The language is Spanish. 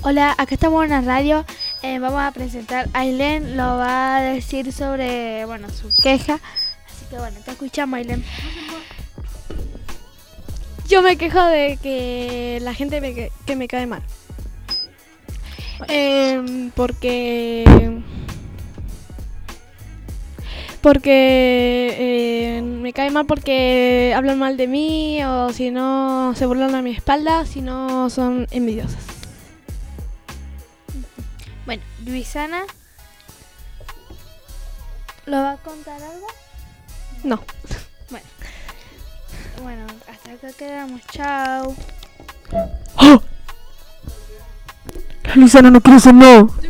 Hola, acá estamos en la radio. Vamos a presentar a Ailén. Lo va a decir sobre, su queja. Así que te escuchamos, Ailén. Yo me quejo de que la gente que me cae mal. Porque me cae mal porque hablan mal de mí o si no se burlan a mi espalda, si no son envidiosas. Bueno, Luisana, ¿lo va a contar algo? No. Bueno, hasta acá quedamos. Chao. ¡Oh! La Luisana no quiere ser no.